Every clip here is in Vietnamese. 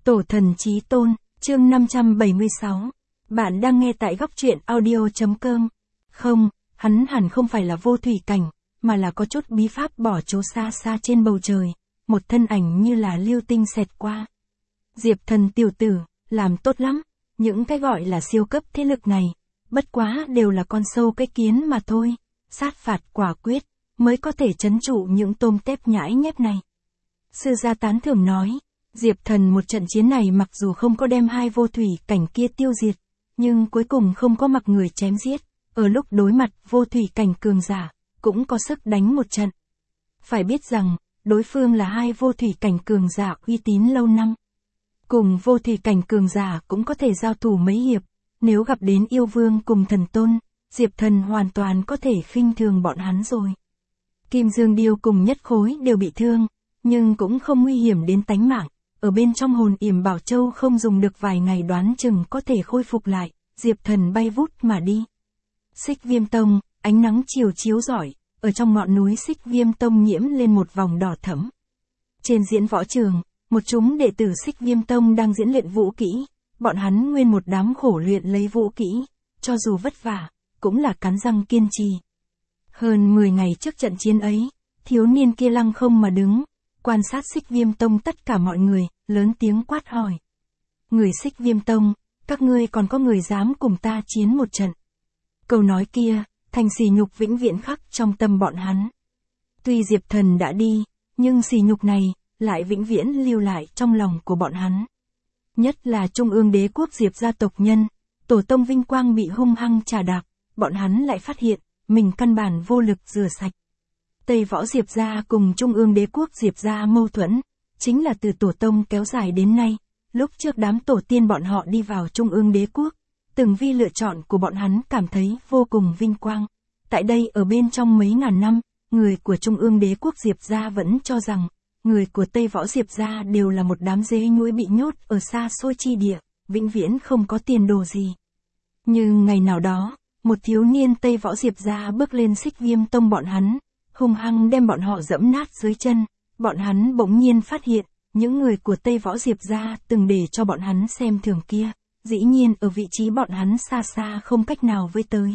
Tổ thần chí tôn, chương 576. Bạn đang nghe tại góc truyện audio.com. Không, hắn hẳn không phải là vô thủy cảnh, mà là có chút bí pháp bỏ trốn xa xa trên bầu trời, một thân ảnh như là lưu tinh xẹt qua. Diệp Thần tiểu tử, làm tốt lắm, những cái gọi là siêu cấp thế lực này, bất quá đều là con sâu cái kiến mà thôi, sát phạt quả quyết, mới có thể trấn trụ những tôm tép nhãi nhép này. Sư gia tán thưởng nói, Diệp Thần một trận chiến này mặc dù không có đem hai vô thủy cảnh kia tiêu diệt, nhưng cuối cùng không có mặc người chém giết, ở lúc đối mặt vô thủy cảnh cường giả, cũng có sức đánh một trận. Phải biết rằng, đối phương là hai vô thủy cảnh cường giả uy tín lâu năm. Cùng vô thủy cảnh cường giả cũng có thể giao thủ mấy hiệp, nếu gặp đến yêu vương cùng thần tôn, Diệp Thần hoàn toàn có thể khinh thường bọn hắn rồi. Kim Dương Điêu cùng Nhất Khối đều bị thương, nhưng cũng không nguy hiểm đến tánh mạng, ở bên trong hồn yểm Bảo Châu không dùng được vài ngày đoán chừng có thể khôi phục lại, Diệp Thần bay vút mà đi. Xích Viêm Tông, ánh nắng chiều chiếu rọi, ở trong ngọn núi Xích Viêm Tông nhiễm lên một vòng đỏ thẫm. Trên diễn võ trường, một chúng đệ tử Xích Viêm Tông đang diễn luyện vũ kỹ, bọn hắn nguyên một đám khổ luyện lấy vũ kỹ, cho dù vất vả, cũng là cắn răng kiên trì. Hơn 10 ngày trước trận chiến ấy, thiếu niên kia lăng không mà đứng, quan sát Xích Viêm Tông tất cả mọi người, lớn tiếng quát hỏi. Người Xích Viêm Tông, các ngươi còn có người dám cùng ta chiến một trận. Câu nói kia, thành sỉ nhục vĩnh viễn khắc trong tâm bọn hắn. Tuy Diệp Thần đã đi, nhưng sỉ nhục này, lại vĩnh viễn lưu lại trong lòng của bọn hắn. Nhất là Trung ương đế quốc Diệp gia tộc nhân, tổ tông vinh quang bị hung hăng trà đạp, bọn hắn lại phát hiện, mình căn bản vô lực rửa sạch. Tây võ Diệp gia cùng Trung ương đế quốc Diệp gia mâu thuẫn, chính là từ tổ tông kéo dài đến nay, lúc trước đám tổ tiên bọn họ đi vào Trung ương đế quốc, từng vi lựa chọn của bọn hắn cảm thấy vô cùng vinh quang. Tại đây ở bên trong mấy ngàn năm, người của Trung ương đế quốc Diệp gia vẫn cho rằng, người của Tây võ Diệp gia đều là một đám dế nhúi bị nhốt ở xa xôi chi địa, vĩnh viễn không có tiền đồ gì. Nhưng ngày nào đó, một thiếu niên Tây võ Diệp gia bước lên Xích Viêm Tông bọn hắn, hung hăng đem bọn họ dẫm nát dưới chân, bọn hắn bỗng nhiên phát hiện, những người của Tây võ Diệp gia từng để cho bọn hắn xem thường kia, dĩ nhiên ở vị trí bọn hắn xa xa không cách nào với tới.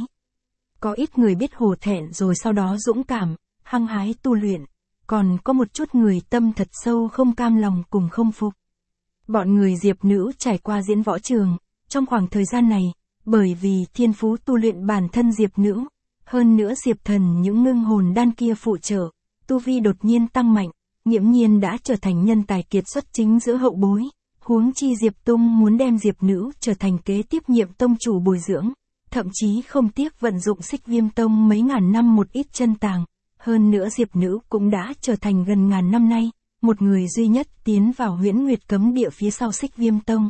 Có ít người biết hổ thẹn rồi sau đó dũng cảm, hăng hái tu luyện, còn có một chút người tâm thật sâu không cam lòng cùng không phục. Bọn người Diệp nữ trải qua diễn võ trường, trong khoảng thời gian này, bởi vì thiên phú tu luyện bản thân Diệp nữ, hơn nữa Diệp Thần những ngưng hồn đan kia phụ trợ, tu vi đột nhiên tăng mạnh, nghiễm nhiên đã trở thành nhân tài kiệt xuất chính giữa hậu bối, huống chi Diệp Tung muốn đem Diệp nữ trở thành kế tiếp nhiệm tông chủ bồi dưỡng, thậm chí không tiếc vận dụng Xích Viêm Tông mấy ngàn năm một ít chân tàng, hơn nữa Diệp nữ cũng đã trở thành gần ngàn năm nay, một người duy nhất tiến vào Huyễn Nguyệt cấm địa phía sau Xích Viêm Tông.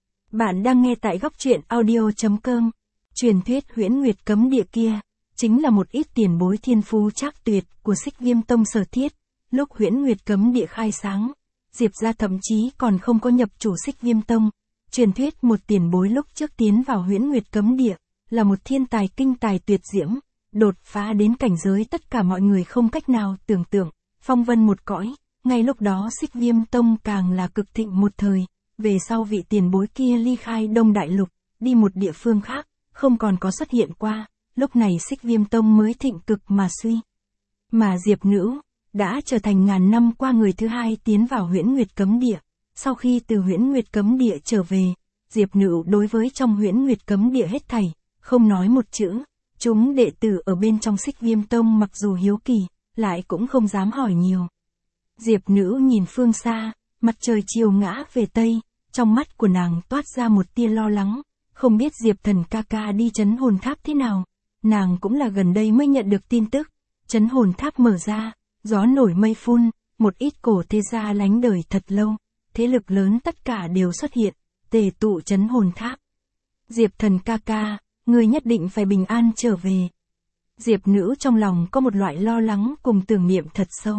Bạn đang nghe tại góc truyện audio.com. Truyền thuyết Huyễn Nguyệt cấm địa kia, chính là một ít tiền bối thiên phú trác tuyệt của Xích Viêm Tông sở thiết. Lúc Huyễn Nguyệt cấm địa khai sáng, Diệp gia thậm chí còn không có nhập chủ Xích Viêm Tông. Truyền thuyết một tiền bối lúc trước tiến vào Huyễn Nguyệt cấm địa, là một thiên tài kinh tài tuyệt diễm, đột phá đến cảnh giới tất cả mọi người không cách nào tưởng tượng, phong vân một cõi. Ngay lúc đó Xích Viêm Tông càng là cực thịnh một thời, về sau vị tiền bối kia ly khai Đông Đại Lục, đi một địa phương khác, không còn có xuất hiện qua, lúc này Xích Viêm Tông mới thịnh cực mà suy. Mà Diệp nữ, đã trở thành ngàn năm qua người thứ hai tiến vào Huyễn Nguyệt cấm địa. Sau khi từ Huyễn Nguyệt cấm địa trở về, Diệp nữ đối với trong Huyễn Nguyệt cấm địa hết thảy, không nói một chữ. Chúng đệ tử ở bên trong Xích Viêm Tông mặc dù hiếu kỳ, lại cũng không dám hỏi nhiều. Diệp nữ nhìn phương xa, mặt trời chiều ngã về Tây, trong mắt của nàng toát ra một tia lo lắng, không biết Diệp Thần ca ca đi trấn hồn tháp thế nào. Nàng cũng là gần đây mới nhận được tin tức, trấn hồn tháp mở ra, gió nổi mây phun, một ít cổ thế gia lánh đời thật lâu, thế lực lớn tất cả đều xuất hiện, tề tụ trấn hồn tháp. Diệp Thần ca ca, người nhất định phải bình an trở về. Diệp nữ trong lòng có một loại lo lắng cùng tưởng niệm thật sâu.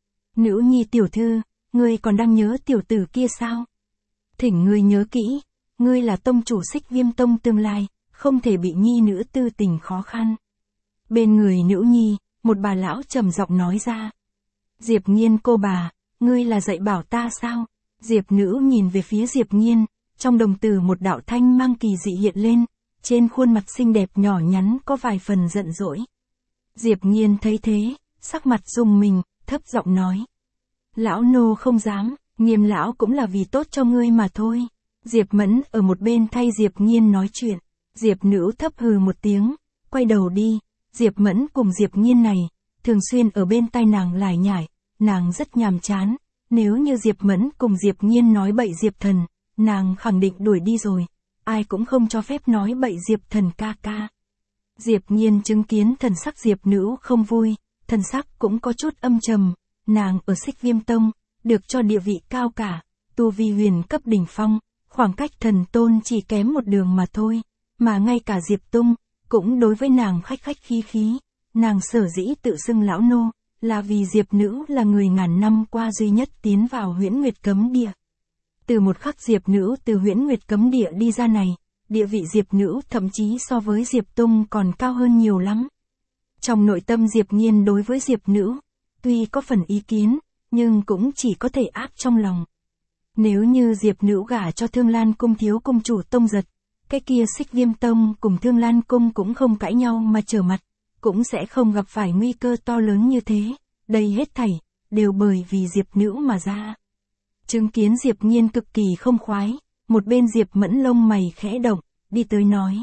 Nữ nhi tiểu thư, ngươi còn đang nhớ tiểu tử kia sao? Thỉnh ngươi nhớ kỹ, ngươi là tông chủ Xích Viêm Tông tương lai, không thể bị nhi nữ tư tình khó khăn. Bên người nữ nhi, một bà lão trầm giọng nói ra. Diệp Nghiên cô bà, ngươi là dạy bảo ta sao? Diệp Nữ nhìn về phía Diệp Nghiên, trong đồng tử một đạo thanh mang kỳ dị hiện lên, trên khuôn mặt xinh đẹp nhỏ nhắn có vài phần giận dỗi. Diệp Nghiên thấy thế, sắc mặt rùng mình, thấp giọng nói. Lão nô không dám, Nghiêm lão cũng là vì tốt cho ngươi mà thôi. Diệp Mẫn ở một bên thay Diệp Nghiên nói chuyện. Diệp Nữ thấp hừ một tiếng, quay đầu đi. Diệp Mẫn cùng Diệp Nghiên này, thường xuyên ở bên tai nàng lải nhải, nàng rất nhàm chán. Nếu như Diệp Mẫn cùng Diệp Nghiên nói bậy Diệp Thần, nàng khẳng định đuổi đi rồi. Ai cũng không cho phép nói bậy Diệp Thần ca ca. Diệp Nghiên chứng kiến thần sắc Diệp Nữ không vui, thần sắc cũng có chút âm trầm. Nàng ở Xích Viêm Tông, được cho địa vị cao cả, tu vi huyền cấp đỉnh phong, khoảng cách thần tôn chỉ kém một đường mà thôi. Mà ngay cả Diệp Tung, cũng đối với nàng khách khách khí khí. Nàng sở dĩ tự xưng lão nô, là vì Diệp Nữ là người ngàn năm qua duy nhất tiến vào Huyễn Nguyệt Cấm Địa. Từ một khắc Diệp Nữ từ Huyễn Nguyệt Cấm Địa đi ra này, địa vị Diệp Nữ thậm chí so với Diệp Tung còn cao hơn nhiều lắm. Trong nội tâm Diệp Nghiên đối với Diệp Nữ, tuy có phần ý kiến, nhưng cũng chỉ có thể áp trong lòng. Nếu như Diệp Nữ gả cho Thương Lan Cung thiếu cung chủ Tông Giật, cái kia Xích Viêm Tông cùng Thương Lan Cung cũng không cãi nhau mà trở mặt, cũng sẽ không gặp phải nguy cơ to lớn như thế. Đây hết thảy, đều bởi vì Diệp Nữ mà ra. Chứng kiến Diệp Nghiên cực kỳ không khoái, một bên Diệp Mẫn lông mày khẽ động, đi tới nói.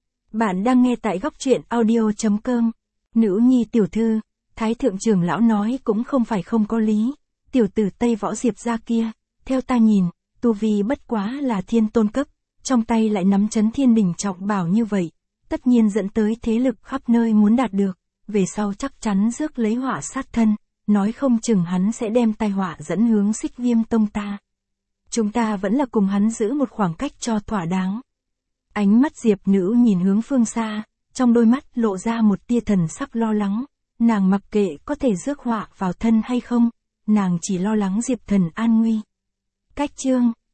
Bạn đang nghe tại góc truyện audio.com. Nữ nhi tiểu thư, Thái thượng trưởng lão nói cũng không phải không có lý. Tiểu tử Tây Võ Diệp gia kia, theo ta nhìn, tu vi bất quá là thiên tôn cấp, trong tay lại nắm chấn thiên đỉnh trọng bảo như vậy, tất nhiên dẫn tới thế lực khắp nơi muốn đạt được, về sau chắc chắn rước lấy họa sát thân, nói không chừng hắn sẽ đem tai họa dẫn hướng Xích Viêm Tông ta. Chúng ta vẫn là cùng hắn giữ một khoảng cách cho thỏa đáng. Ánh mắt Diệp Nữ nhìn hướng phương xa, trong đôi mắt lộ ra một tia thần sắc lo lắng. Nàng mặc kệ có thể rước họa vào thân hay không, nàng chỉ lo lắng Diệp Thần an nguy. Cách chương